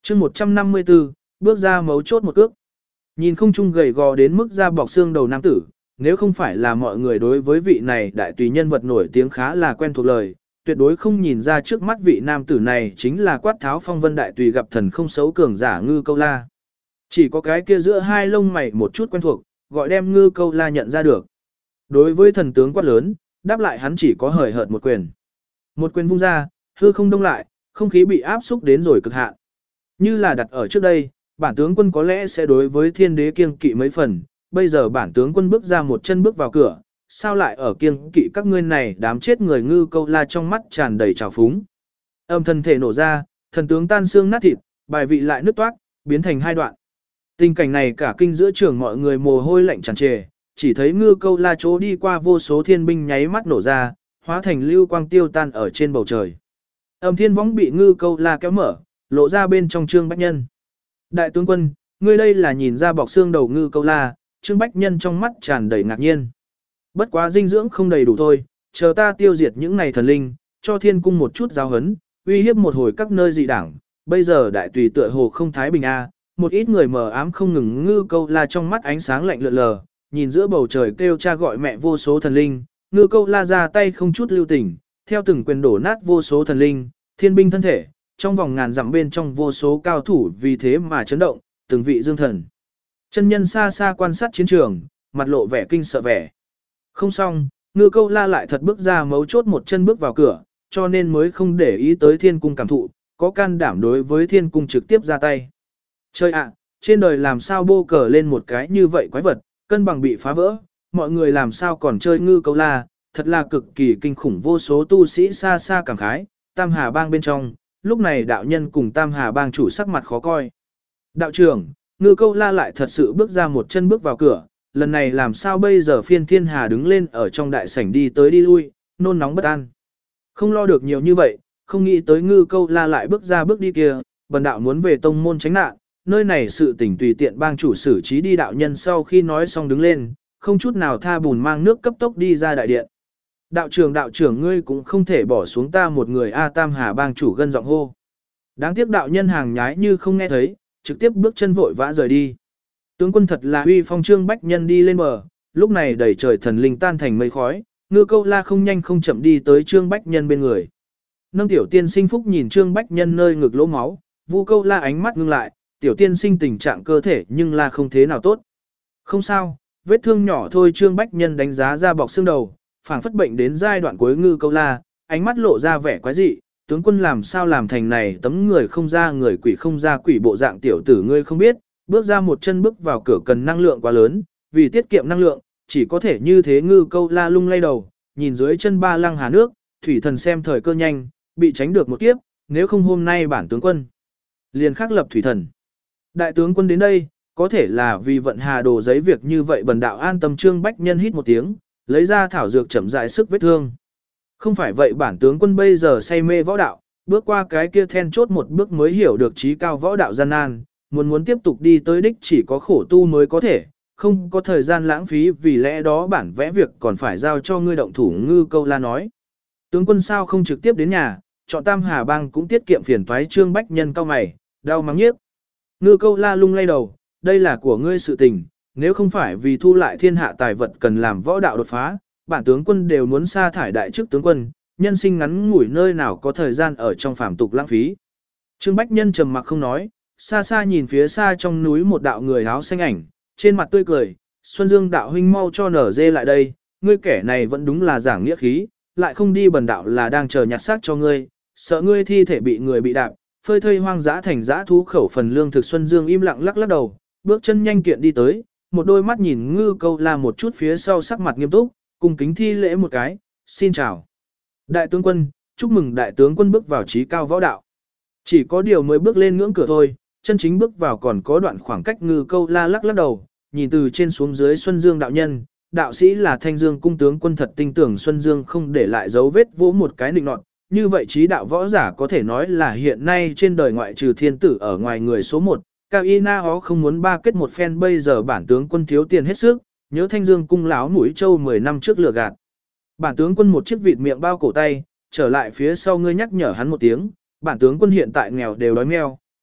chương 154, bước ra mấu chốt một cước. Nhìn không trung gầy gò đến mức da bọc xương đầu nam tử, nếu không phải là mọi người đối với vị này đại tùy nhân vật nổi tiếng khá là quen thuộc lời, tuyệt đối không nhìn ra trước mắt vị nam tử này chính là Quát Tháo Phong Vân đại tùy gặp thần không xấu cường giả Ngư Câu La. Chỉ có cái kia giữa hai lông mày một chút quen thuộc, gọi đem Ngư Câu La nhận ra được. Đối với thần tướng quát lớn, đáp lại hắn chỉ có hời hợt một quyền. Một quyền vung ra, hư không đông lại, không khí bị áp xúc đến rồi cực hạn. Như là đặt ở trước đây, bản tướng quân có lẽ sẽ đối với thiên đế kiêng kỵ mấy phần, bây giờ bản tướng quân bước ra một chân bước vào cửa, sao lại ở kiêng kỵ các ngươi này đám chết người Ngư Câu La trong mắt tràn đầy trào phúng. Âm thân thể nổ ra, thần tướng tan xương nát thịt, bài vị lại nứt toác, biến thành hai đoạn. Tình cảnh này cả kinh giữa trường mọi người mồ hôi lạnh tràn trề, chỉ thấy Ngư Câu La chỗ đi qua vô số thiên binh nháy mắt nổ ra, hóa thành lưu quang tiêu tan ở trên bầu trời. Âm thiên võng bị Ngư Câu La kéo mở, lộ ra bên trong Trương Bách Nhân. Đại tướng quân, ngươi đây là nhìn ra bọc xương đầu Ngư Câu La, Trương Bách Nhân trong mắt tràn đầy ngạc nhiên. Bất quá dinh dưỡng không đầy đủ thôi, chờ ta tiêu diệt những này thần linh, cho thiên cung một chút giáo hấn, uy hiếp một hồi các nơi dị đảng. Bây giờ đại tùy tựa hồ không thái bình a, một ít người mờ ám không ngừng. Ngư Câu La trong mắt ánh sáng lạnh lượn lờ, nhìn giữa bầu trời kêu cha gọi mẹ vô số thần linh, Ngư Câu La ra tay không chút lưu tình, theo từng quyền đổ nát vô số thần linh, thiên binh thân thể, trong vòng ngàn dặm bên trong vô số cao thủ vì thế mà chấn động, từng vị dương thần. Chân nhân xa xa quan sát chiến trường, mặt lộ vẻ kinh sợ vẻ. Không xong, Ngư Câu La lại thật bước ra mấu chốt một chân bước vào cửa, cho nên mới không để ý tới thiên cung cảm thụ, có can đảm đối với thiên cung trực tiếp ra tay. Chơi ạ, trên đời làm sao bô cờ lên một cái như vậy quái vật, cân bằng bị phá vỡ, mọi người làm sao còn chơi Ngư Câu La, thật là cực kỳ kinh khủng. Vô số tu sĩ xa xa cảm khái, Tam Hà Bang bên trong, lúc này đạo nhân cùng Tam Hà Bang chủ sắc mặt khó coi. Đạo trưởng, Ngư Câu La lại thật sự bước ra một chân bước vào cửa, lần này làm sao bây giờ? Phiên Thiên Hà đứng lên ở trong đại sảnh đi tới đi lui, nôn nóng bất an. Không lo được nhiều như vậy, không nghĩ tới Ngư Câu La lại bước ra bước đi kia, bần đạo muốn về tông môn tránh nạn, nơi này sự tình tùy tiện bang chủ xử trí đi. Đạo nhân sau khi nói xong đứng lên, không chút nào tha bùn mang nước cấp tốc đi ra đại điện. Đạo trưởng ngươi cũng không thể bỏ xuống ta một người a. Tam Hà Bang chủ gân giọng hô. Đáng tiếc đạo nhân hàng nhái như không nghe thấy, trực tiếp bước chân vội vã rời đi. Tướng quân thật là uy phong. Trương Bách Nhân đi lên bờ, lúc này đầy trời thần linh tan thành mây khói, Ngư Câu La không nhanh không chậm đi tới Trương Bách Nhân bên người. Nâng tiểu tiên sinh phúc nhìn Trương Bách Nhân nơi ngực lỗ máu, Vu Câu La ánh mắt ngưng lại, tiểu tiên sinh tình trạng cơ thể nhưng là không thế nào tốt. Không sao, vết thương nhỏ thôi. Trương Bách Nhân đánh giá ra bọc xương đầu, phảng phất bệnh đến giai đoạn cuối. Ngư Câu La, ánh mắt lộ ra vẻ quái dị, tướng quân làm sao làm thành này tấm người không ra người quỷ không ra quỷ bộ dạng. Tiểu tử ngươi không biết, bước ra một chân bước vào cửa cần năng lượng quá lớn, vì tiết kiệm năng lượng, chỉ có thể như thế. Ngư Câu La lung lay đầu, nhìn dưới chân ba lăng hà nước, thủy thần xem thời cơ nhanh, bị tránh được một kiếp, nếu không hôm nay bản tướng quân liền khắc lập thủy thần. Đại tướng quân đến đây, có thể là vì vận hà đồ giấy việc như vậy. Bần đạo an tâm. Trương Bách Nhân hít một tiếng, lấy ra thảo dược chậm rãi sức vết thương. Không phải vậy bản tướng quân bây giờ say mê võ đạo, bước qua cái kia then chốt một bước mới hiểu được trí cao võ đạo gian nan, muốn tiếp tục đi tới đích chỉ có khổ tu mới có thể, không có thời gian lãng phí, vì lẽ đó bản vẽ việc còn phải giao cho ngươi động thủ. Ngư Câu La nói. Tướng quân sao không trực tiếp đến nhà, chọn Tam Hà Bang cũng tiết kiệm phiền toái. Trương Bách Nhân cau mày, đau mắng nhiếc. Ngư Câu La lung lay đầu, đây là của ngươi sự tình, nếu không phải vì thu lại thiên hạ tài vật cần làm võ đạo đột phá, bản tướng quân đều muốn sa thải đại chức tướng quân, nhân sinh ngắn ngủi nơi nào có thời gian ở trong phàm tục lãng phí. Trương Bách Nhân trầm mặc không nói, xa xa nhìn phía xa trong núi một đạo người áo xanh ảnh, trên mặt tươi cười, Xuân Dương đạo huynh mau cho nở dê lại đây, ngươi kẻ này vẫn đúng là giảng nghĩa khí, lại không đi. Bần đạo là đang chờ nhặt xác cho ngươi, sợ ngươi thi thể bị người bị đạp, phơi thây hoang dã thành dã thú khẩu phần lương thực. Xuân Dương im lặng lắc lắc đầu, bước chân nhanh kiện đi tới, một đôi mắt nhìn Ngư Câu La một chút phía sau, sắc mặt nghiêm túc, cung kính thi lễ một cái, xin chào. Đại tướng quân, chúc mừng đại tướng quân bước vào trí cao võ đạo. Chỉ có điều mới bước lên ngưỡng cửa thôi, chân chính bước vào còn có đoạn khoảng cách. Ngư Câu La lắc lắc đầu, nhìn từ trên xuống dưới Xuân Dương đạo nhân, đạo sĩ là Thanh Dương cung tướng quân, thật tin tưởng Xuân Dương không để lại dấu vết, vỗ một cái nịnh nọt. Như vậy trí đạo võ giả có thể nói là hiện nay trên đời ngoại trừ thiên tử ở ngoài người số 1. Cao Y Na Hó không muốn ba kết một phen, bây giờ bản tướng quân thiếu tiền hết sức, nhớ Thanh Dương cung láo mũi châu 10 năm trước lừa gạt. Bản tướng quân một chiếc vịt miệng bao cổ tay, trở lại phía sau ngươi nhắc nhở hắn một tiếng, bản tướng quân hiện tại nghèo đều đói meo,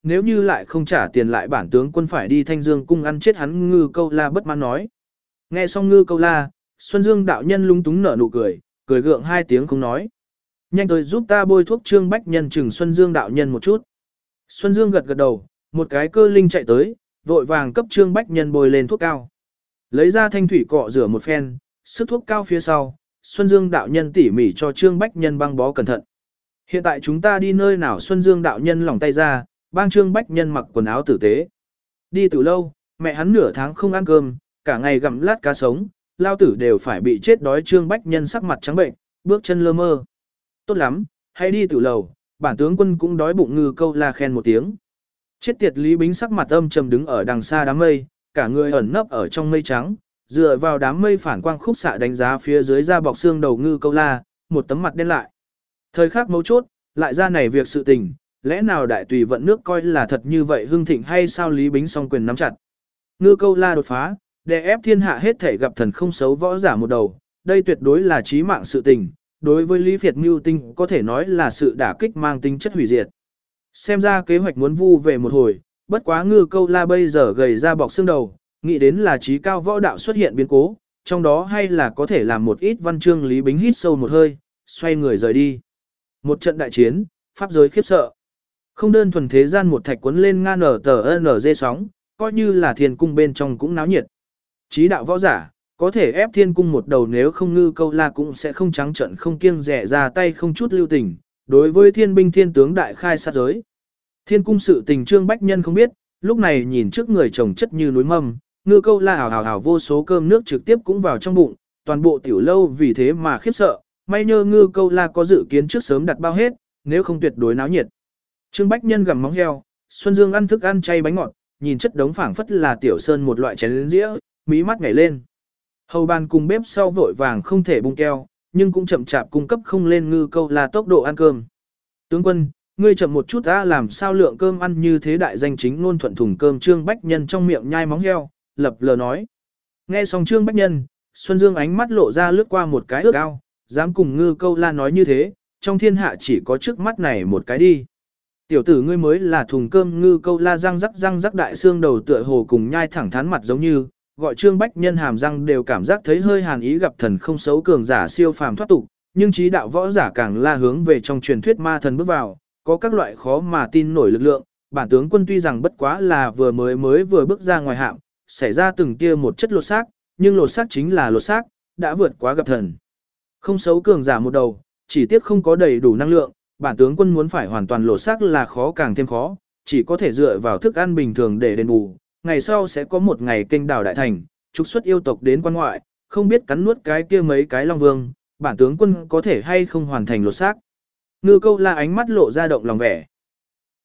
nếu như lại không trả tiền lại bản tướng quân phải đi Thanh Dương cung ăn chết hắn. Ngư Câu La bất mãn nói. Nghe xong Ngư Câu La, Xuân Dương đạo nhân lung túng nở nụ cười, cười gượng hai tiếng không nói. Nhanh tới giúp ta bôi thuốc. Trương Bách Nhân chừng Xuân Dương đạo nhân một chút. Xuân Dương gật gật đầu, một cái cơ linh chạy tới, vội vàng cấp Trương Bách Nhân bôi lên thuốc cao. Lấy ra thanh thủy cọ rửa một phen, sức thuốc cao phía sau, Xuân Dương đạo nhân tỉ mỉ cho Trương Bách Nhân băng bó cẩn thận. Hiện tại chúng ta đi nơi nào? Xuân Dương đạo nhân lỏng tay ra, bang Trương Bách Nhân mặc quần áo tử tế. Đi từ lâu, mẹ hắn nửa tháng không ăn cơm, cả ngày gặm lát cá sống, lao tử đều phải bị chết đói. Trương Bách Nhân sắc mặt trắng bệnh, bước chân lơ mơ. Tốt lắm, hãy đi từ lầu, bản tướng quân cũng đói bụng. Ngư Câu La khen một tiếng. Chết tiệt Lý Bính sắc mặt âm trầm đứng ở đằng xa đám mây, cả người ẩn nấp ở trong mây trắng, dựa vào đám mây phản quang khúc xạ đánh giá phía dưới da bọc xương đầu Ngư Câu La, một tấm mặt đen lại. Thời khắc mấu chốt, lại ra này việc sự tình, lẽ nào đại tùy vận nước coi là thật như vậy hưng thịnh hay sao? Lý Bính song quyền nắm chặt. Ngư Câu La đột phá, đè ép thiên hạ hết thể gặp thần không xấu võ giả một đầu, đây tuyệt đối là chí mạng sự tình, đối với Lý Việt mưu tinh có thể nói là sự đả kích mang tính chất hủy diệt. Xem ra kế hoạch muốn vu về một hồi, bất quá Ngư Câu La bây giờ gầy ra bọc xương đầu, nghĩ đến là trí cao võ đạo xuất hiện biến cố, trong đó hay là có thể làm một ít văn chương. Lý Bính hít sâu một hơi, xoay người rời đi. Một trận đại chiến, pháp giới khiếp sợ. Không đơn thuần thế gian một thạch cuốn lên ngang nở tờ NG sóng, coi như là thiên cung bên trong cũng náo nhiệt. Chí đạo võ giả, có thể ép thiên cung một đầu, nếu không Ngư Câu La cũng sẽ không trắng trận không kiêng dè ra tay không chút lưu tình, đối với thiên binh thiên tướng đại khai sát giới. Thiên cung sự tình Trương Bách Nhân không biết, lúc này nhìn trước người chồng chất như núi mâm, Ngư Câu La hào hào hào vô số cơm nước trực tiếp cũng vào trong bụng, toàn bộ tiểu lâu vì thế mà khiếp sợ, may nhờ Ngư Câu La có dự kiến trước sớm đặt bao hết, nếu không tuyệt đối náo nhiệt. Trương Bách Nhân gặm móng heo, Xuân Dương ăn thức ăn chay bánh ngọt, nhìn chất đống phảng phất là tiểu sơn một loại chén dĩa, mí mắt nhảy lên. Hầu bàn cùng bếp sau vội vàng không thể bung keo, nhưng cũng chậm chạp cung cấp không lên Ngư Câu La tốc độ ăn cơm. Tướng quân, ngươi chậm một chút ta làm sao lượng cơm ăn như thế? Đại danh chính ngôn thuận thùng cơm Trương Bách Nhân trong miệng nhai móng heo, lập lờ nói. Nghe xong Trương Bách Nhân, Xuân Dương ánh mắt lộ ra lướt qua một cái ước ao, dám cùng Ngư Câu La nói như thế, trong thiên hạ chỉ có trước mắt này một cái đi. Tiểu tử ngươi mới là thùng cơm. Ngư Câu La răng rắc đại xương đầu tựa hồ cùng nhai thẳng thắn mặt giống như, gọi Trương Bách Nhân hàm răng đều cảm giác thấy hơi hàn ý. Gặp thần không xấu cường giả siêu phàm thoát tục, nhưng trí đạo võ giả càng là hướng về trong truyền thuyết ma thần bước vào, có các loại khó mà tin nổi lực lượng. Bản tướng quân tuy rằng bất quá là vừa bước ra ngoài hạm, xảy ra từng tia một chất lột xác, nhưng lột xác chính là lột xác, đã vượt quá gặp thần không xấu cường giả một đầu, chỉ tiếc không có đầy đủ năng lượng. Bản tướng quân muốn phải hoàn toàn lột xác là khó càng thêm khó, chỉ có thể dựa vào thức ăn bình thường để đền bù. Ngày sau sẽ có một ngày kênh đảo đại thành, trục xuất yêu tộc đến quan ngoại, không biết cắn nuốt cái kia mấy cái long vương, bản tướng quân có thể hay không hoàn thành lột xác. Ngư Câu La ánh mắt lộ ra động lòng vẻ.